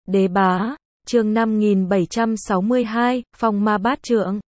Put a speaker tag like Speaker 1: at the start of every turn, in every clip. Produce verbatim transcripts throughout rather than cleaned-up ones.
Speaker 1: Đế bá, chương năm nghìn bảy trăm sáu mươi hai, Phong ma bát trượng.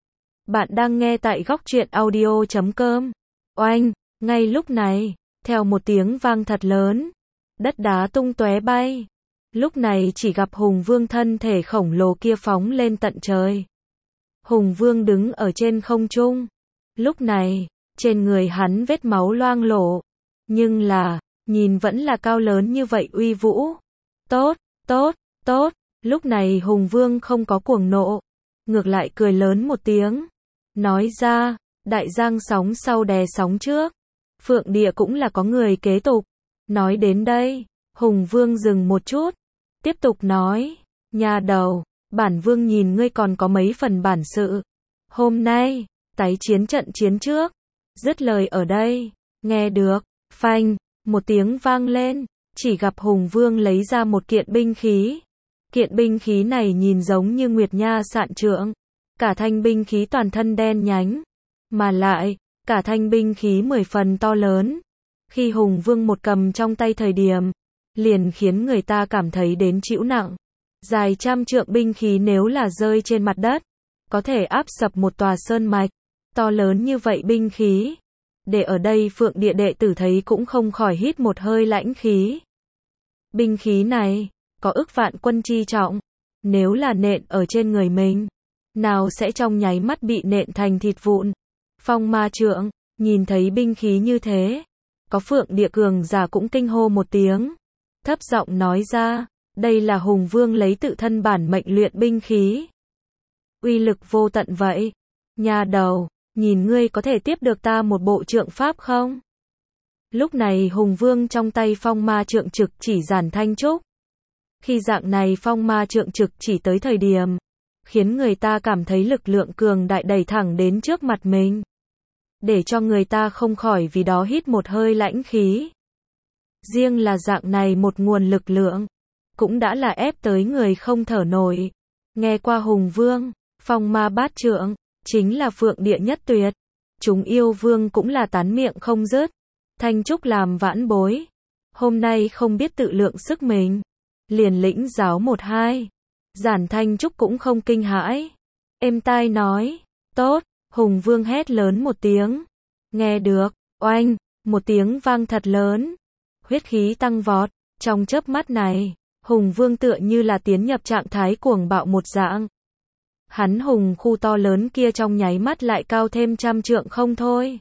Speaker 1: Bạn đang nghe tại góc truyện audio chấm com. Oanh, ngay lúc này, theo một tiếng vang thật lớn, đất đá tung tóe bay. Lúc này chỉ gặp Hùng Vương thân thể khổng lồ kia phóng lên tận trời. Hùng Vương đứng ở trên không trung. Lúc này, trên người hắn vết máu loang lổ. Nhưng là, nhìn vẫn là cao lớn như vậy uy vũ. Tốt, tốt, tốt. Lúc này Hùng Vương không có cuồng nộ. Ngược lại cười lớn một tiếng. Nói ra, đại giang sóng sau đè sóng trước. Phượng địa cũng là có người kế tục. Nói đến đây, Hùng Vương dừng một chút. Tiếp tục nói, nhà đầu, bản Vương nhìn ngươi còn có mấy phần bản sự. Hôm nay, tái chiến trận chiến trước. Dứt lời ở đây, nghe được, phanh, một tiếng vang lên, chỉ gặp Hùng Vương lấy ra một kiện binh khí. Kiện binh khí này nhìn giống như Nguyệt Nha Sạn Trượng. Cả thanh binh khí toàn thân đen nhánh. Mà lại, cả thanh binh khí mười phần to lớn. Khi Hùng Vương một cầm trong tay thời điểm, liền khiến người ta cảm thấy đến chịu nặng. Dài trăm trượng binh khí nếu là rơi trên mặt đất, có thể áp sập một tòa sơn mạch. To lớn như vậy binh khí. Để ở đây Phượng địa đệ tử thấy cũng không khỏi hít một hơi lãnh khí. Binh khí này, có ức vạn quân chi trọng. Nếu là nện ở trên người mình, nào sẽ trong nháy mắt bị nện thành thịt vụn. Phong ma trượng, nhìn thấy binh khí như thế, có Phượng địa cường giả cũng kinh hô một tiếng. Thấp giọng nói ra, đây là Hùng Vương lấy tự thân bản mệnh luyện binh khí. Uy lực vô tận vậy. Nhà đầu, nhìn ngươi có thể tiếp được ta một bộ trượng pháp không? Lúc này Hùng Vương trong tay phong ma trượng trực chỉ Giản Thanh Trúc. Khi dạng này phong ma trượng trực chỉ tới thời điểm, khiến người ta cảm thấy lực lượng cường đại đẩy thẳng đến trước mặt mình. Để cho người ta không khỏi vì đó hít một hơi lãnh khí. Riêng là dạng này một nguồn lực lượng, cũng đã là ép tới người không thở nổi. Nghe qua Hùng Vương, phong ma bát trượng, chính là Phượng địa nhất tuyệt. Chúng yêu vương cũng là tán miệng không dứt. Thanh Trúc làm vãn bối. Hôm nay không biết tự lượng sức mình. Liền lĩnh giáo một hai. Giản Thanh Trúc cũng không kinh hãi. Êm tai nói. Tốt. Hùng Vương hét lớn một tiếng. Nghe được. Oanh. Một tiếng vang thật lớn. Huyết khí tăng vọt. Trong chớp mắt này, Hùng Vương tựa như là tiến nhập trạng thái cuồng bạo một dạng. Hắn hùng khu to lớn kia trong nháy mắt lại cao thêm trăm trượng không thôi.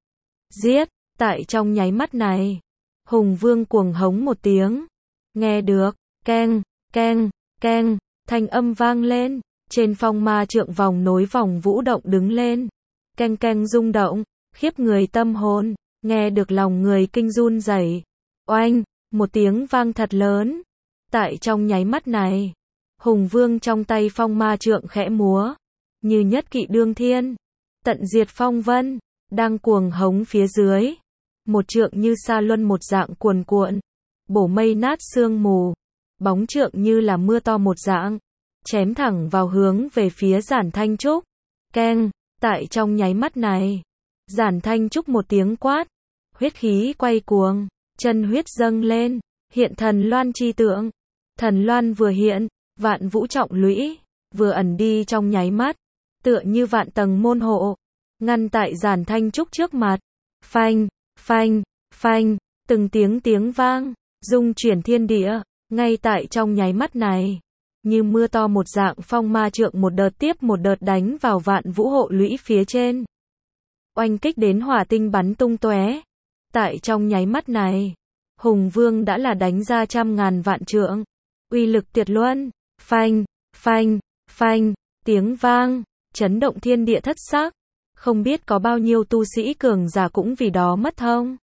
Speaker 1: Giết. Tại trong nháy mắt này, Hùng Vương cuồng hống một tiếng. Nghe được. Keng, keng, keng, thanh âm vang lên, trên phong ma trượng vòng nối vòng vũ động đứng lên. Keng keng rung động, khiếp người tâm hồn, nghe được lòng người kinh run rẩy. Oanh, một tiếng vang thật lớn. Tại trong nháy mắt này, Hùng Vương trong tay phong ma trượng khẽ múa, như nhất kỵ đương thiên, tận diệt phong vân, đang cuồng hống phía dưới. Một trượng như sa luân một dạng cuồn cuộn, bổ mây nát sương mù. Bóng trượng như là mưa to một dạng, chém thẳng vào hướng về phía Giản Thanh Trúc. Keng, tại trong nháy mắt này, Giản Thanh Trúc một tiếng quát, huyết khí quay cuồng, chân huyết dâng lên, hiện thần loan chi tượng. Thần loan vừa hiện, vạn vũ trọng lũy, vừa ẩn đi trong nháy mắt, tựa như vạn tầng môn hộ, ngăn tại Giản Thanh Trúc trước mặt. Phanh, phanh, phanh, từng tiếng tiếng vang, rung chuyển thiên địa. Ngay tại trong nháy mắt này, như mưa to một dạng phong ma trượng một đợt tiếp một đợt đánh vào vạn vũ hộ lũy phía trên. Oanh kích đến hỏa tinh bắn tung tóe. Tại trong nháy mắt này, Hùng Vương đã là đánh ra trăm ngàn vạn trượng. Uy lực tuyệt luân. Phanh, phanh, phanh, tiếng vang, chấn động thiên địa thất sắc. Không biết có bao nhiêu tu sĩ cường giả cũng vì đó mất thông.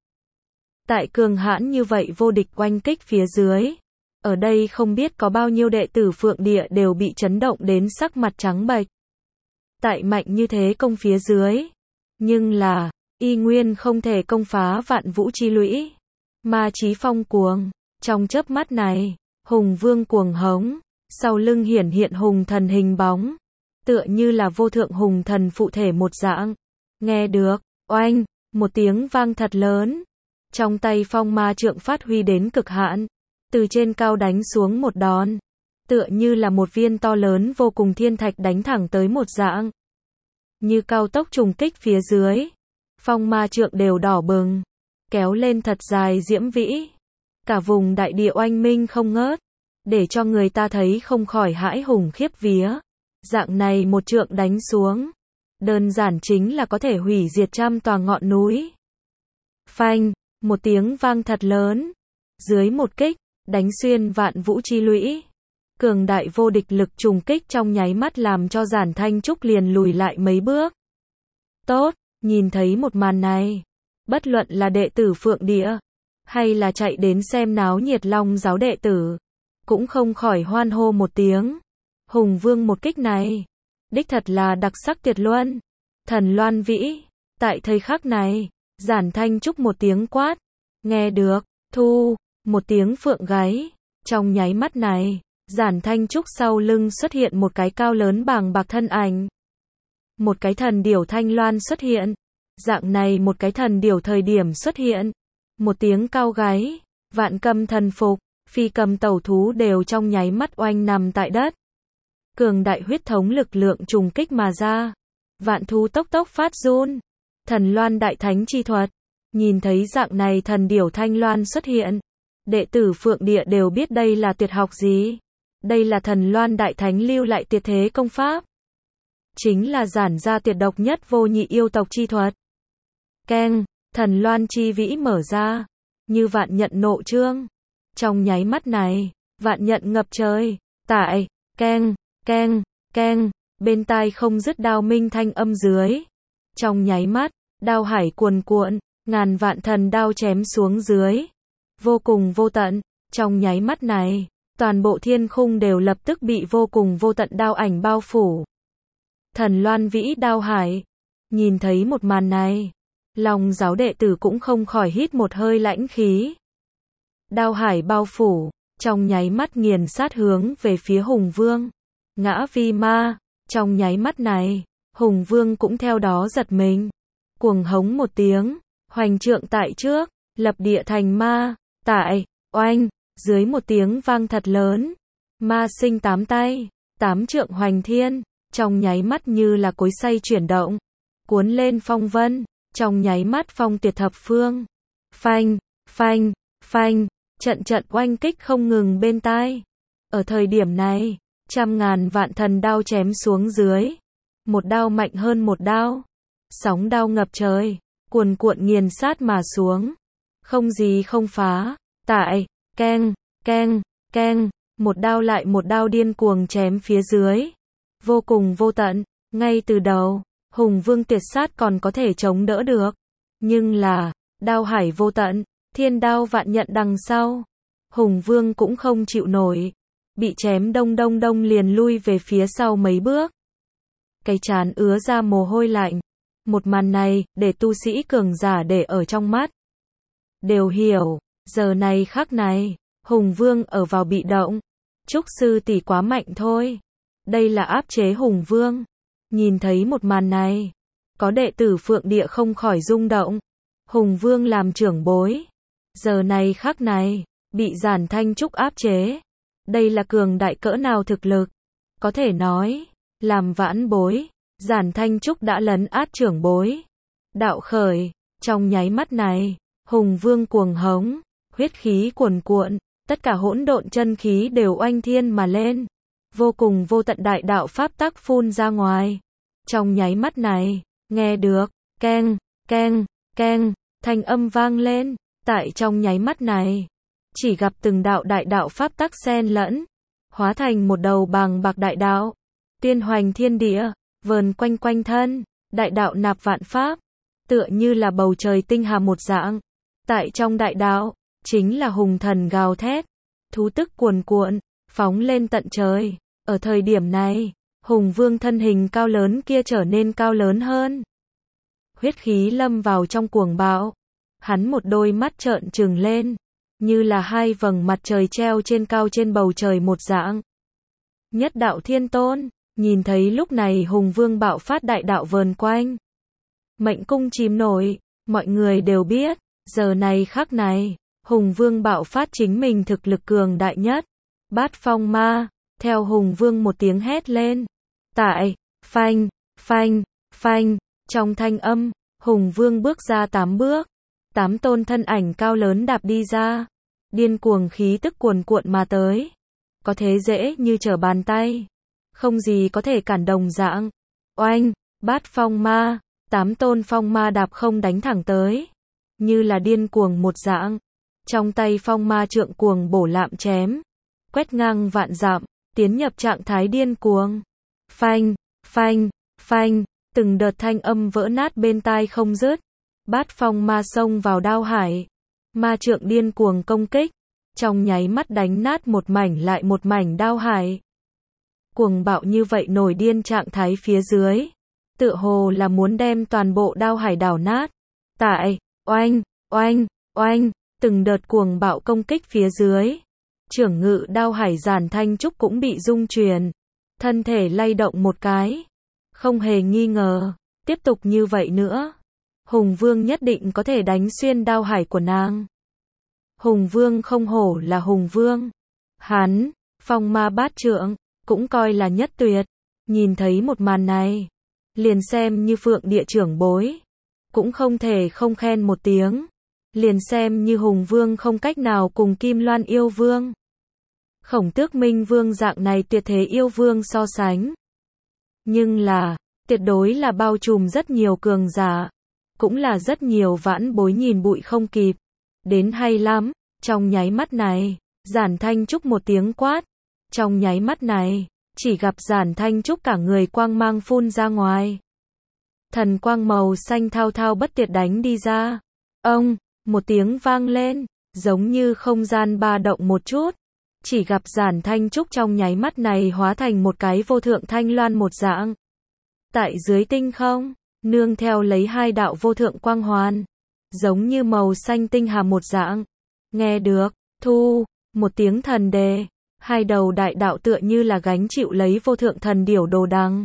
Speaker 1: Tại cường hãn như vậy vô địch oanh kích phía dưới. Ở đây không biết có bao nhiêu đệ tử Phượng địa đều bị chấn động đến sắc mặt trắng bệch. Tại mạnh như thế công phía dưới. Nhưng là, y nguyên không thể công phá vạn vũ chi lũy. Ma chí phong cuồng. Trong chớp mắt này, Hùng Vương cuồng hống. Sau lưng hiển hiện hùng thần hình bóng. Tựa như là vô thượng hùng thần phụ thể một dạng. Nghe được, oanh, một tiếng vang thật lớn. Trong tay phong ma trượng phát huy đến cực hạn. Từ trên cao đánh xuống một đòn. tựa như là một viên to lớn vô cùng thiên thạch đánh thẳng tới một dạng. Như cao tốc trùng kích phía dưới, phong ma trượng đều đỏ bừng, kéo lên thật dài diễm vĩ. Cả vùng đại địa oanh minh không ngớt, để cho người ta thấy không khỏi hãi hùng khiếp vía. Dạng này một trượng đánh xuống, đơn giản chính là có thể hủy diệt trăm tòa ngọn núi. Phanh, một tiếng vang thật lớn, dưới một kích, đánh xuyên vạn vũ chi lũy. Cường đại vô địch lực trùng kích trong nháy mắt làm cho Giản Thanh Trúc liền lùi lại mấy bước. Tốt, nhìn thấy một màn này, bất luận là đệ tử Phượng Địa, hay là chạy đến xem náo nhiệt Long giáo đệ tử, cũng không khỏi hoan hô một tiếng. Hùng Vương một kích này, đích thật là đặc sắc tuyệt luân. Thần Loan Vĩ, tại thời khắc này, Giản Thanh Trúc một tiếng quát, nghe được, thu, một tiếng phượng gáy, trong nháy mắt này, Giản Thanh Trúc sau lưng xuất hiện một cái cao lớn bàng bạc thân ảnh. Một cái thần điểu thanh loan xuất hiện, dạng này một cái thần điểu thời điểm xuất hiện, một tiếng cao gáy, vạn cầm thần phục, phi cầm tẩu thú đều trong nháy mắt oanh nằm tại đất. Cường đại huyết thống lực lượng trùng kích mà ra, vạn thú tốc tốc phát run. Thần Loan đại thánh chi thuật, nhìn thấy dạng này thần điểu thanh loan xuất hiện, đệ tử Phượng Địa đều biết đây là tuyệt học gì. Đây là Thần Loan đại thánh lưu lại tuyệt thế công pháp, chính là giản ra tuyệt độc nhất vô nhị yêu tộc chi thuật. Keng, Thần Loan chi vĩ mở ra, như vạn nhận nộ trương. Trong nháy mắt này, vạn nhận ngập trời, tại, keng, keng, keng, bên tai không dứt đao minh thanh âm dưới. Trong nháy mắt, đao hải cuồn cuộn, ngàn vạn thần đao chém xuống dưới. Vô cùng vô tận, trong nháy mắt này, toàn bộ thiên khung đều lập tức bị vô cùng vô tận đao ảnh bao phủ. Thần Loan Vĩ đao hải, nhìn thấy một màn này, Long giáo đệ tử cũng không khỏi hít một hơi lãnh khí. Đao hải bao phủ, trong nháy mắt nghiền sát hướng về phía Hùng Vương. Ngã vi ma, trong nháy mắt này, Hùng Vương cũng theo đó giật mình. Cuồng hống một tiếng, hoành trượng tại trước, lập địa thành ma, tại, oanh, dưới một tiếng vang thật lớn. Ma sinh tám tay, tám trượng hoành thiên, trong nháy mắt như là cối xay chuyển động, cuốn lên phong vân, trong nháy mắt phong tuyệt thập phương. Phanh, phanh, phanh, trận trận oanh kích không ngừng bên tai. Ở thời điểm này, trăm ngàn vạn thần đao chém xuống dưới. Một đao mạnh hơn một đao. Sóng đao ngập trời, cuồn cuộn nghiền sát mà xuống. Không gì không phá. Tại, keng, keng, keng, một đao lại một đao điên cuồng chém phía dưới. Vô cùng vô tận, ngay từ đầu, Hùng Vương tuyệt sát còn có thể chống đỡ được. Nhưng là, đao hải vô tận, thiên đao vạn nhận đằng sau. Hùng Vương cũng không chịu nổi. Bị chém đông đông đông liền lui về phía sau mấy bước. Cái trán ứa ra mồ hôi lạnh. Một màn này, để tu sĩ cường giả để ở trong mắt. Đều hiểu, giờ này khắc này, Hùng Vương ở vào bị động. Trúc sư tỷ quá mạnh thôi. Đây là áp chế Hùng Vương. Nhìn thấy một màn này, có đệ tử Phượng Địa không khỏi rung động. Hùng Vương làm trưởng bối. Giờ này khắc này, bị Giản Thanh Trúc áp chế. Đây là cường đại cỡ nào thực lực. Có thể nói, làm vãn bối, Giản Thanh Trúc đã lấn át trưởng bối. Đạo khởi, trong nháy mắt này, Hùng Vương cuồng hống, huyết khí cuồn cuộn, tất cả hỗn độn chân khí đều oanh thiên mà lên. Vô cùng vô tận đại đạo pháp tắc phun ra ngoài. Trong nháy mắt này, nghe được, keng, keng, keng, thanh âm vang lên. Tại trong nháy mắt này, chỉ gặp từng đạo đại đạo pháp tắc xen lẫn, hóa thành một đầu bàng bạc đại đạo, tiên hoành thiên địa, vờn quanh quanh thân, đại đạo nạp vạn pháp, tựa như là bầu trời tinh hà một dạng. Tại trong đại đạo, chính là hùng thần gào thét, thú tức cuồn cuộn, phóng lên tận trời. Ở thời điểm này, Hùng Vương thân hình cao lớn kia trở nên cao lớn hơn. Huyết khí lâm vào trong cuồng bạo, hắn một đôi mắt trợn trừng lên, như là hai vầng mặt trời treo trên cao trên bầu trời một dạng. Nhất đạo thiên tôn, nhìn thấy lúc này Hùng Vương bạo phát đại đạo vờn quanh. Mệnh cung chìm nổi, mọi người đều biết, giờ này khắc này, Hùng Vương bạo phát chính mình thực lực cường đại nhất. Bát phong ma, Theo Hùng Vương một tiếng hét lên. Tại, phanh, phanh, phanh, trong thanh âm, Hùng Vương bước ra tám bước. Tám tôn thân ảnh cao lớn đạp đi ra. Điên cuồng khí tức cuồn cuộn mà tới. Có thế dễ như trở bàn tay. Không gì có thể cản đồng dạng. Oanh, bát phong ma, tám tôn phong ma đạp không đánh thẳng tới. Như là điên cuồng một dạng. Trong tay phong ma trượng cuồng bổ lạm chém. Quét ngang vạn dặm, tiến nhập trạng thái điên cuồng. Phanh, phanh, phanh, từng đợt thanh âm vỡ nát bên tai không dứt. Bát phong ma xông vào đao hải. Ma trượng điên cuồng công kích. Trong nháy mắt đánh nát một mảnh lại một mảnh đao hải. Cuồng bạo như vậy nổi điên trạng thái phía dưới. Tựa hồ là muốn đem toàn bộ đao hải đảo nát. Tại, oanh, oanh, oanh, từng đợt cuồng bạo công kích phía dưới. Trưởng ngự đao hải Giản Thanh Trúc cũng bị rung chuyển. Thân thể lay động một cái. Không hề nghi ngờ. Tiếp tục như vậy nữa. Hùng Vương nhất định có thể đánh xuyên đao hải của nàng. Hùng Vương không hổ là Hùng Vương. Hắn, phong ma bát trượng, cũng coi là nhất tuyệt. Nhìn thấy một màn này. Liền xem như Phượng địa trưởng bối. Cũng không thể không khen một tiếng. Liền xem như Hùng Vương không cách nào cùng Kim Loan yêu vương. Khổng Tước Minh Vương dạng này tuyệt thế yêu vương so sánh. Nhưng là, tuyệt đối là bao trùm rất nhiều cường giả. Cũng là rất nhiều vãn bối nhìn bụi không kịp. Đến hay lắm, trong nháy mắt này, Giản Thanh Trúc một tiếng quát. Trong nháy mắt này, chỉ gặp Giản Thanh Trúc cả người quang mang phun ra ngoài. Thần quang màu xanh thao thao bất tuyệt đánh đi ra. Ông, một tiếng vang lên, giống như không gian ba động một chút. Chỉ gặp Giản Thanh Trúc trong nháy mắt này hóa thành một cái vô thượng thanh loan một dạng. Tại dưới tinh không, nương theo lấy hai đạo vô thượng quang hoàn. Giống như màu xanh tinh hà một dạng. Nghe được, thu, một tiếng thần đề. Hai đầu đại đạo tựa như là gánh chịu lấy vô thượng thần điểu đồ đằng.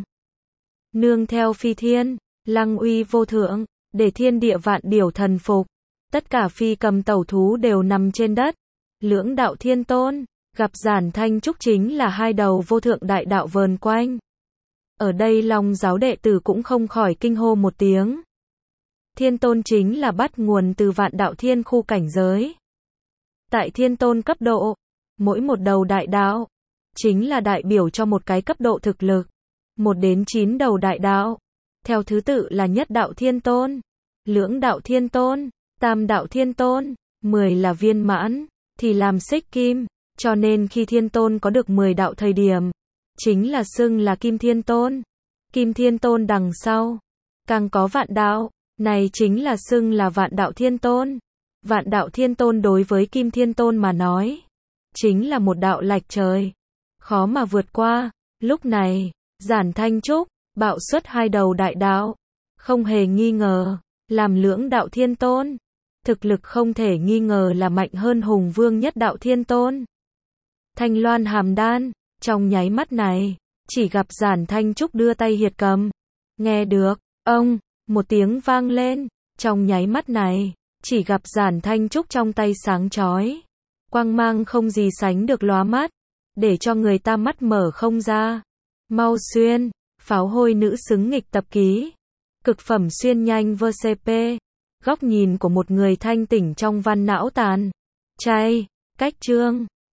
Speaker 1: Nương theo phi thiên, lăng uy vô thượng, để thiên địa vạn điểu thần phục. Tất cả phi cầm tẩu thú đều nằm trên đất. Lưỡng đạo thiên tôn, gặp Giản Thanh Trúc chính là hai đầu vô thượng đại đạo vờn quanh. Ở đây Long giáo đệ tử cũng không khỏi kinh hô một tiếng. Thiên tôn chính là bắt nguồn từ vạn đạo thiên khu cảnh giới. Tại thiên tôn cấp độ, mỗi một đầu đại đạo, chính là đại biểu cho một cái cấp độ thực lực. Một đến chín đầu đại đạo, theo thứ tự là nhất đạo thiên tôn, lưỡng đạo thiên tôn, tam đạo thiên tôn, mười là viên mãn, thì làm xích kim. Cho nên khi thiên tôn có được mười đạo thời điểm, chính là xưng là kim thiên tôn. Kim thiên tôn đằng sau, càng có vạn đạo, này chính là xưng là vạn đạo thiên tôn. Vạn đạo thiên tôn đối với kim thiên tôn mà nói, chính là một đạo lạch trời, khó mà vượt qua. Lúc này, Giản Thanh Trúc, bạo xuất hai đầu đại đạo, không hề nghi ngờ, làm lưỡng đạo thiên tôn. Thực lực không thể nghi ngờ là mạnh hơn Hùng Vương nhất đạo thiên tôn. Thanh loan hàm đan, trong nháy mắt này, chỉ gặp Giản Thanh Trúc đưa tay hiệt cầm. Nghe được, ông, một tiếng vang lên, trong nháy mắt này, chỉ gặp Giản Thanh Trúc trong tay sáng chói. Quang mang không gì sánh được lóa mắt, để cho người ta mắt mở không ra. Mau xuyên, pháo hôi nữ xứng nghịch tập ký. Cực phẩm xuyên nhanh vê xê pê. Góc nhìn của một người thanh tỉnh trong văn não tàn. Chay, cách chương.